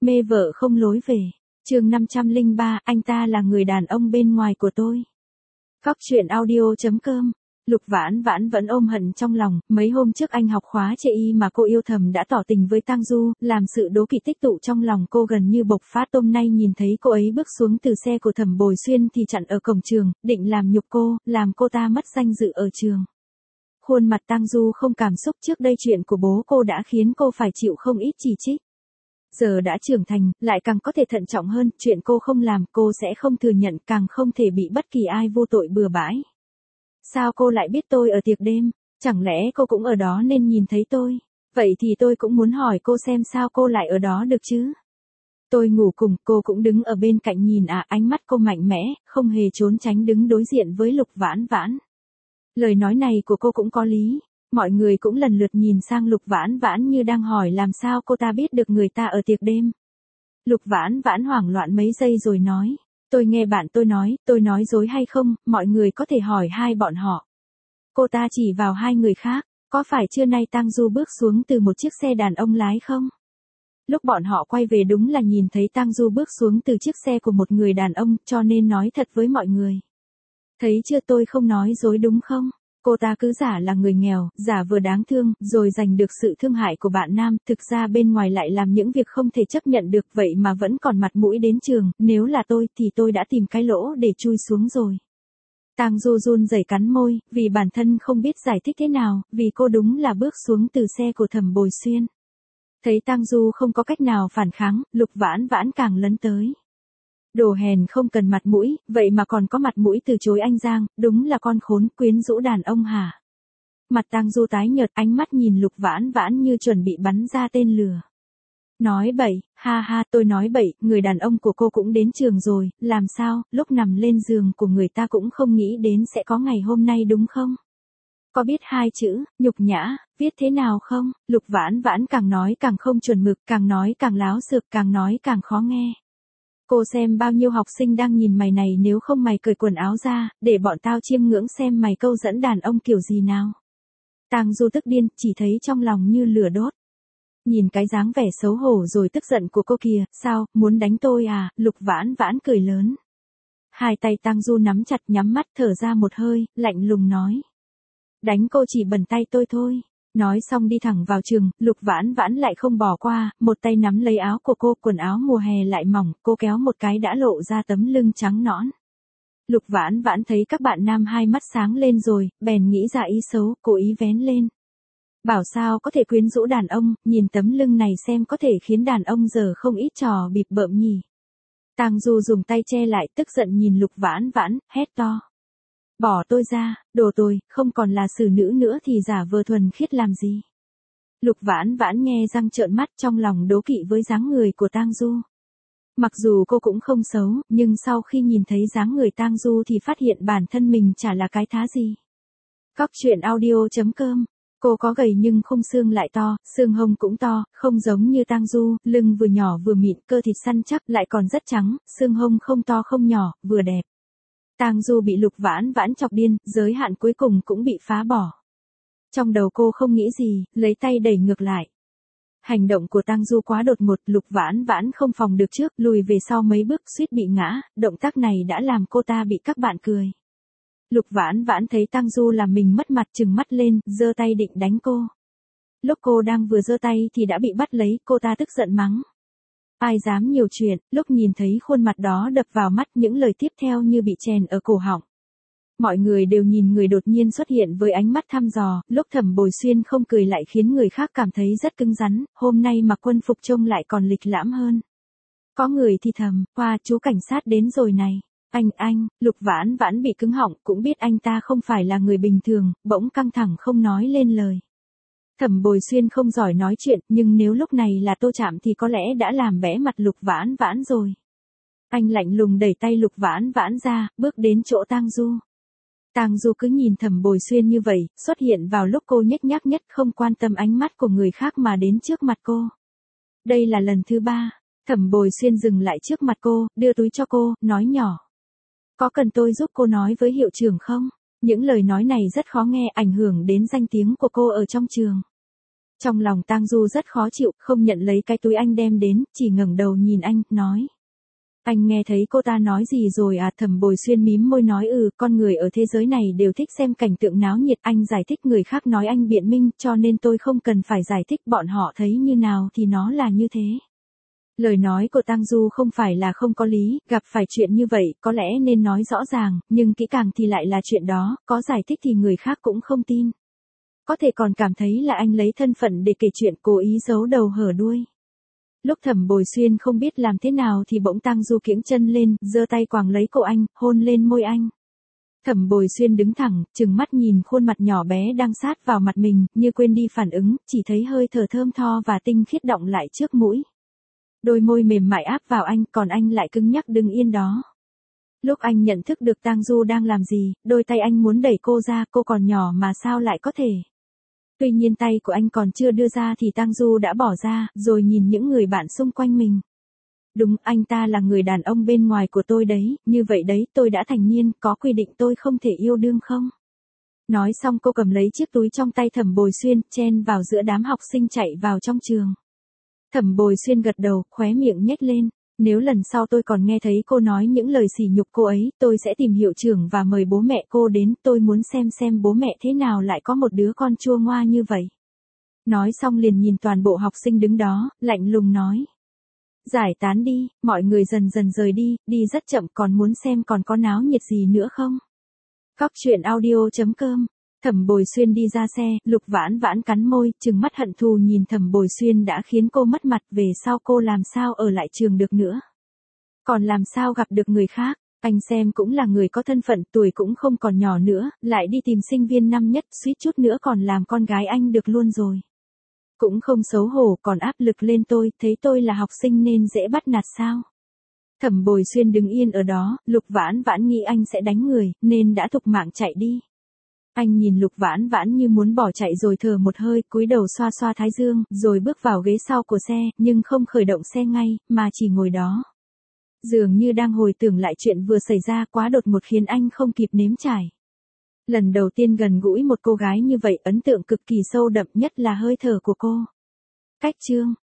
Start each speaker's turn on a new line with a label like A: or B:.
A: Mê vợ không lối về. Chương 503, anh ta là người đàn ông bên ngoài của tôi. Cóc truyện audio.com. Lục Vãn Vãn vẫn ôm hận trong lòng, mấy hôm trước anh học khóa chê y mà cô yêu thầm đã tỏ tình với Tang Du, làm sự đố kỵ tích tụ trong lòng cô gần như bộc phát. Hôm nay nhìn thấy cô ấy bước xuống từ xe của Thẩm Bồi Xuyên thì chặn ở cổng trường, định làm nhục cô, làm cô ta mất danh dự ở trường. Khuôn mặt Tang Du không cảm xúc, trước đây chuyện của bố cô đã khiến cô phải chịu không ít chỉ trích. Giờ đã trưởng thành, lại càng có thể thận trọng hơn, chuyện cô không làm cô sẽ không thừa nhận, càng không thể bị bất kỳ ai vô tội bừa bãi. Sao cô lại biết tôi ở tiệc đêm? Chẳng lẽ cô cũng ở đó nên nhìn thấy tôi? Vậy thì tôi cũng muốn hỏi cô xem sao cô lại ở đó được chứ? Tôi ngủ cùng, cô cũng đứng ở bên cạnh nhìn ánh mắt cô mạnh mẽ, không hề trốn tránh đứng đối diện với Lục Vãn Vãn. Lời nói này của cô cũng có lý. Mọi người cũng lần lượt nhìn sang Lục Vãn Vãn như đang hỏi làm sao cô ta biết được người ta ở tiệc đêm. Lục Vãn Vãn hoảng loạn mấy giây rồi nói, tôi nghe bạn tôi nói dối hay không, mọi người có thể hỏi hai bọn họ. Cô ta chỉ vào hai người khác, có phải trưa nay Tang Du bước xuống từ một chiếc xe đàn ông lái không? Lúc bọn họ quay về đúng là nhìn thấy Tang Du bước xuống từ chiếc xe của một người đàn ông, cho nên nói thật với mọi người. Thấy chưa, tôi không nói dối đúng không? Cô ta cứ giả là người nghèo, giả vờ đáng thương, rồi giành được sự thương hại của bạn nam, thực ra bên ngoài lại làm những việc không thể chấp nhận được, vậy mà vẫn còn mặt mũi đến trường, nếu là tôi thì tôi đã tìm cái lỗ để chui xuống rồi. Tang Du run rẩy cắn môi, vì bản thân không biết giải thích thế nào, vì cô đúng là bước xuống từ xe của Thẩm Bồi Xuyên. Thấy Tang Du không có cách nào phản kháng, Lục Vãn Vãn càng lấn tới. Đồ hèn không cần mặt mũi, vậy mà còn có mặt mũi từ chối anh Giang, đúng là con khốn, quyến rũ đàn ông hả? Mặt Tang Du tái nhợt, ánh mắt nhìn Lục Vãn Vãn như chuẩn bị bắn ra tên lửa. Nói bậy, ha ha, tôi nói bậy, người đàn ông của cô cũng đến trường rồi, làm sao, lúc nằm lên giường của người ta cũng không nghĩ đến sẽ có ngày hôm nay đúng không? Có biết hai chữ, nhục nhã, viết thế nào không? Lục Vãn Vãn càng nói càng không chuẩn mực, càng nói càng láo xược, càng nói càng khó nghe. Cô xem bao nhiêu học sinh đang nhìn mày này, nếu không mày cởi quần áo ra, để bọn tao chiêm ngưỡng xem mày câu dẫn đàn ông kiểu gì nào. Tang Du tức điên, chỉ thấy trong lòng như lửa đốt. Nhìn cái dáng vẻ xấu hổ rồi tức giận của cô kìa, sao, muốn đánh tôi à? Lục Vãn Vãn cười lớn. Hai tay Tang Du nắm chặt, nhắm mắt thở ra một hơi, lạnh lùng nói. Đánh cô chỉ bẩn tay tôi thôi. Nói xong đi thẳng vào trường, Lục Vãn Vãn lại không bỏ qua, một tay nắm lấy áo của cô, quần áo mùa hè lại mỏng, cô kéo một cái đã lộ ra tấm lưng trắng nõn. Lục Vãn Vãn thấy các bạn nam hai mắt sáng lên rồi, bèn nghĩ ra ý xấu, cố ý vén lên. Bảo sao có thể quyến rũ đàn ông, nhìn tấm lưng này xem có thể khiến đàn ông giờ không ít trò bịp bợm nhỉ. Tang Du dùng tay che lại, tức giận nhìn Lục Vãn Vãn, hét to. Bỏ tôi ra, đồ tôi, không còn là xử nữ nữa thì giả vờ thuần khiết làm gì. Lục Vãn Vãn nghe răng trợn mắt, trong lòng đố kỵ với dáng người của Tang Du. Mặc dù cô cũng không xấu, nhưng sau khi nhìn thấy dáng người Tang Du thì phát hiện bản thân mình chả là cái thá gì. Cóc truyện audio.com. Cô có gầy nhưng khung xương lại to, xương hông cũng to, không giống như Tang Du, lưng vừa nhỏ vừa mịn, cơ thịt săn chắc, lại còn rất trắng, xương hông không to không nhỏ, vừa đẹp. Tang Du bị Lục Vãn Vãn chọc điên, giới hạn cuối cùng cũng bị phá bỏ. Trong đầu cô không nghĩ gì, lấy tay đẩy ngược lại. Hành động của Tang Du quá đột ngột, Lục Vãn Vãn không phòng được trước, lùi về sau mấy bước suýt bị ngã, động tác này đã làm cô ta bị các bạn cười. Lục Vãn Vãn thấy Tang Du làm mình mất mặt, trừng mắt lên, giơ tay định đánh cô. Lúc cô đang vừa giơ tay thì đã bị bắt lấy, cô ta tức giận mắng. Ai dám nhiều chuyện, lúc nhìn thấy khuôn mặt đó đập vào mắt, những lời tiếp theo như bị chèn ở cổ họng. Mọi người đều nhìn người đột nhiên xuất hiện với ánh mắt thăm dò, lúc Thẩm Bồi Xuyên không cười lại khiến người khác cảm thấy rất cứng rắn, hôm nay mặc quân phục trông lại còn lịch lãm hơn. Có người thì thầm, qua chú cảnh sát đến rồi này. Anh, Lục Vãn Vãn bị cứng họng, cũng biết anh ta không phải là người bình thường, bỗng căng thẳng không nói lên lời. Thẩm Bồi Xuyên không giỏi nói chuyện, nhưng nếu lúc này là Tô Trạm thì có lẽ đã làm bẽ mặt Lục Vãn Vãn rồi. Anh lạnh lùng đẩy tay Lục Vãn Vãn ra, bước đến chỗ Tang Du. Tang Du cứ nhìn Thẩm Bồi Xuyên như vậy, xuất hiện vào lúc cô nhếch nhác nhất, không quan tâm ánh mắt của người khác mà đến trước mặt cô. Đây là lần thứ 3, Thẩm Bồi Xuyên dừng lại trước mặt cô, đưa túi cho cô, nói nhỏ. Có cần tôi giúp cô nói với hiệu trưởng không? Những lời nói này rất khó nghe, ảnh hưởng đến danh tiếng của cô ở trong trường. Trong lòng Tang Du rất khó chịu, không nhận lấy cái túi anh đem đến, chỉ ngẩng đầu nhìn anh, nói. Anh nghe thấy cô ta nói gì rồi à? Thẩm Bồi Xuyên mím môi nói con người ở thế giới này đều thích xem cảnh tượng náo nhiệt, anh giải thích người khác nói anh biện minh, cho nên tôi không cần phải giải thích, bọn họ thấy như nào thì nó là như thế. Lời nói của Tang Du không phải là không có lý, gặp phải chuyện như vậy, có lẽ nên nói rõ ràng, nhưng kỹ càng thì lại là chuyện đó, có giải thích thì người khác cũng không tin. Có thể còn cảm thấy là anh lấy thân phận để kể chuyện, cố ý giấu đầu hở đuôi. Lúc Thẩm Bồi Xuyên không biết làm thế nào thì bỗng Tang Du kiễng chân lên, giơ tay quàng lấy cổ anh, hôn lên môi anh. Thẩm Bồi Xuyên đứng thẳng, trừng mắt nhìn khuôn mặt nhỏ bé đang sát vào mặt mình, như quên đi phản ứng, chỉ thấy hơi thở thơm tho và tinh khiết đọng lại trước mũi. Đôi môi mềm mại áp vào anh, còn anh lại cứng nhắc đứng yên đó. Lúc anh nhận thức được Tang Du đang làm gì, đôi tay anh muốn đẩy cô ra, cô còn nhỏ mà sao lại có thể. Tuy nhiên tay của anh còn chưa đưa ra thì Tang Du đã bỏ ra, rồi nhìn những người bạn xung quanh mình. Đúng, anh ta là người đàn ông bên ngoài của tôi đấy, như vậy đấy, tôi đã thành niên, có quy định tôi không thể yêu đương không? Nói xong cô cầm lấy chiếc túi trong tay Thẩm Bồi Xuyên, chen vào giữa đám học sinh chạy vào trong trường. Thẩm Bồi Xuyên gật đầu, khóe miệng nhếch lên. Nếu lần sau tôi còn nghe thấy cô nói những lời sỉ nhục cô ấy, tôi sẽ tìm hiệu trưởng và mời bố mẹ cô đến, tôi muốn xem bố mẹ thế nào lại có một đứa con chua ngoa như vậy. Nói xong liền nhìn toàn bộ học sinh đứng đó, lạnh lùng nói. Giải tán đi, mọi người dần dần rời đi, đi rất chậm, còn muốn xem còn có náo nhiệt gì nữa không? Cóc truyện audio.com. Thẩm Bồi Xuyên đi ra xe, Lục Vãn Vãn cắn môi, trừng mắt hận thù nhìn Thẩm Bồi Xuyên đã khiến cô mất mặt, về sau cô làm sao ở lại trường được nữa. Còn làm sao gặp được người khác, anh xem cũng là người có thân phận, tuổi cũng không còn nhỏ nữa, lại đi tìm sinh viên năm nhất, suýt chút nữa còn làm con gái anh được luôn rồi. Cũng không xấu hổ, còn áp lực lên tôi, thấy tôi là học sinh nên dễ bắt nạt sao. Thẩm Bồi Xuyên đứng yên ở đó, Lục Vãn Vãn nghĩ anh sẽ đánh người, nên đã thục mạng chạy đi. Anh nhìn Lục Vãn Vãn như muốn bỏ chạy rồi thở một hơi, cúi đầu xoa xoa thái dương, rồi bước vào ghế sau của xe, nhưng không khởi động xe ngay, mà chỉ ngồi đó. Dường như đang hồi tưởng lại chuyện vừa xảy ra, quá đột ngột khiến anh không kịp nếm trải. Lần đầu tiên gần gũi một cô gái như vậy, ấn tượng cực kỳ sâu đậm, nhất là hơi thở của cô. Cách chương